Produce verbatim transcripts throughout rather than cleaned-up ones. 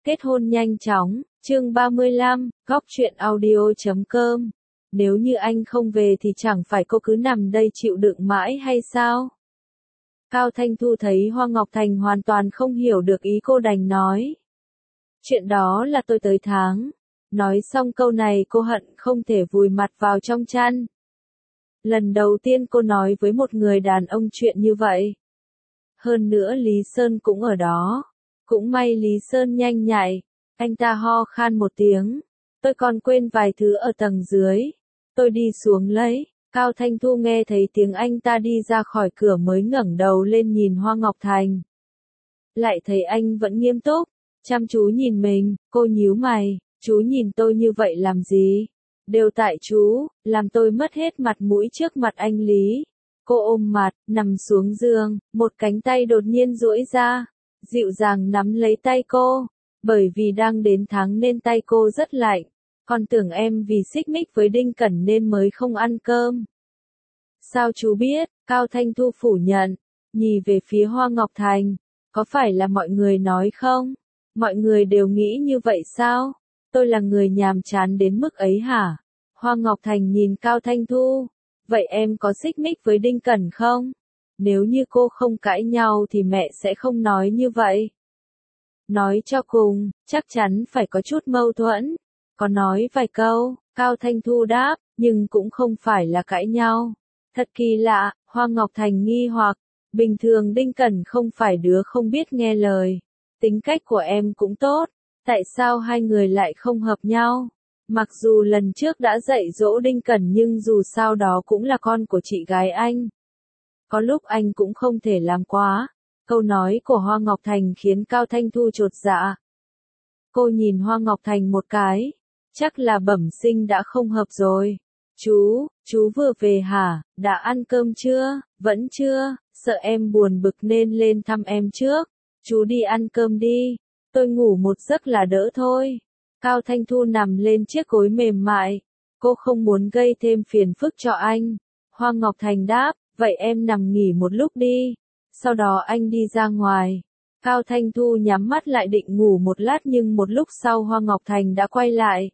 Kết hôn nhanh chóng, chương ba mươi lăm, góc truyện audio chấm com. Nếu như anh không về thì chẳng phải cô cứ nằm đây chịu đựng mãi hay sao? Cao Thanh Thu thấy Hoa Ngọc Thành hoàn toàn không hiểu được ý cô đành nói. Chuyện đó là tôi tới tháng. Nói xong câu này cô hận không thể vùi mặt vào trong chăn. Lần đầu tiên cô nói với một người đàn ông chuyện như vậy. Hơn nữa Lý Sơn cũng ở đó. Cũng may Lý Sơn nhanh nhạy. Anh ta ho khan một tiếng. Tôi còn quên vài thứ ở tầng dưới. Tôi đi xuống lấy. Cao Thanh Thu nghe thấy tiếng anh ta đi ra khỏi cửa mới ngẩng đầu lên nhìn Hoa Ngọc Thành. Lại thấy anh vẫn nghiêm túc, chăm chú nhìn mình, cô nhíu mày, chú nhìn tôi như vậy làm gì? Đều tại chú, làm tôi mất hết mặt mũi trước mặt anh Lý. Cô ôm mặt, nằm xuống giường, một cánh tay đột nhiên duỗi ra, dịu dàng nắm lấy tay cô. Bởi vì đang đến tháng nên tay cô rất lạnh. Con tưởng em vì xích mích với Đinh Cẩn nên mới không ăn cơm. Sao chú biết? Cao Thanh Thu phủ nhận, nhìn về phía Hoa Ngọc Thành. Có phải là mọi người nói không? Mọi người đều nghĩ như vậy sao? Tôi là người nhàm chán đến mức ấy hả? Hoa Ngọc Thành nhìn Cao Thanh Thu. Vậy em có xích mích với Đinh Cẩn không? Nếu như cô không cãi nhau thì mẹ sẽ không nói như vậy. Nói cho cùng, chắc chắn phải có chút mâu thuẫn. Có nói vài câu, Cao Thanh Thu đáp, nhưng cũng không phải là cãi nhau. Thật kỳ lạ, Hoa Ngọc Thành nghi hoặc, bình thường Đinh Cẩn không phải đứa không biết nghe lời. Tính cách của em cũng tốt, tại sao hai người lại không hợp nhau? Mặc dù lần trước đã dạy dỗ Đinh Cẩn nhưng dù sao đó cũng là con của chị gái anh. Có lúc anh cũng không thể làm quá. Câu nói của Hoa Ngọc Thành khiến Cao Thanh Thu chột dạ. Cô nhìn Hoa Ngọc Thành một cái. Chắc là bẩm sinh đã không hợp rồi. Chú, chú vừa về hả? Đã ăn cơm chưa? Vẫn chưa, sợ em buồn bực nên lên thăm em trước. Chú đi ăn cơm đi. Tôi ngủ một giấc là đỡ thôi. Cao Thanh Thu nằm lên chiếc gối mềm mại. Cô không muốn gây thêm phiền phức cho anh. Hoa Ngọc Thành đáp, vậy em nằm nghỉ một lúc đi. Sau đó anh đi ra ngoài. Cao Thanh Thu nhắm mắt lại định ngủ một lát nhưng một lúc sau Hoa Ngọc Thành đã quay lại.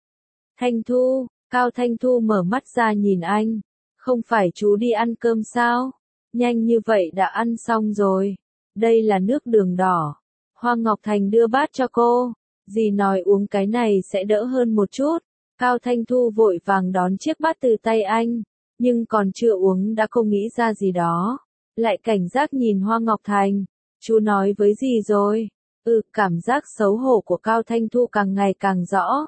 Thanh Thu, Cao Thanh Thu mở mắt ra nhìn anh. Không phải chú đi ăn cơm sao? Nhanh như vậy đã ăn xong rồi. Đây là nước đường đỏ. Hoa Ngọc Thành đưa bát cho cô. Dì nói uống cái này sẽ đỡ hơn một chút. Cao Thanh Thu vội vàng đón chiếc bát từ tay anh. Nhưng còn chưa uống đã không nghĩ ra gì đó. Lại cảnh giác nhìn Hoa Ngọc Thành. Chú nói với dì rồi. Ừ, cảm giác xấu hổ của Cao Thanh Thu càng ngày càng rõ.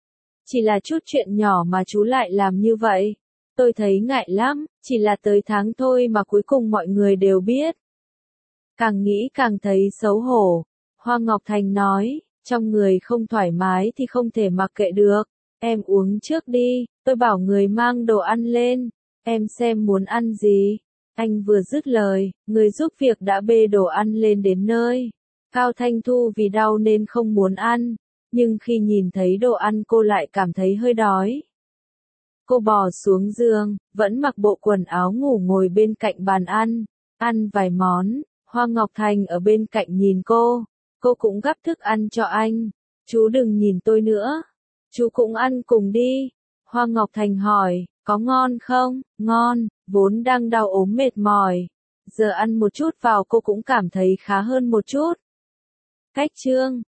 Chỉ là chút chuyện nhỏ mà chú lại làm như vậy. Tôi thấy ngại lắm, chỉ là tới tháng thôi mà cuối cùng mọi người đều biết. Càng nghĩ càng thấy xấu hổ. Hoa Ngọc Thành nói, trong người không thoải mái thì không thể mặc kệ được. Em uống trước đi, tôi bảo người mang đồ ăn lên. Em xem muốn ăn gì. Anh vừa dứt lời, người giúp việc đã bê đồ ăn lên đến nơi. Cao Thanh Thu vì đau nên không muốn ăn. Nhưng khi nhìn thấy đồ ăn cô lại cảm thấy hơi đói. Cô bò xuống giường, vẫn mặc bộ quần áo ngủ ngồi bên cạnh bàn ăn. Ăn vài món, Hoa Ngọc Thành ở bên cạnh nhìn cô. Cô cũng gắp thức ăn cho anh. Chú đừng nhìn tôi nữa. Chú cũng ăn cùng đi. Hoa Ngọc Thành hỏi, có ngon không? Ngon, vốn đang đau ốm mệt mỏi. Giờ ăn một chút vào cô cũng cảm thấy khá hơn một chút. Cách chương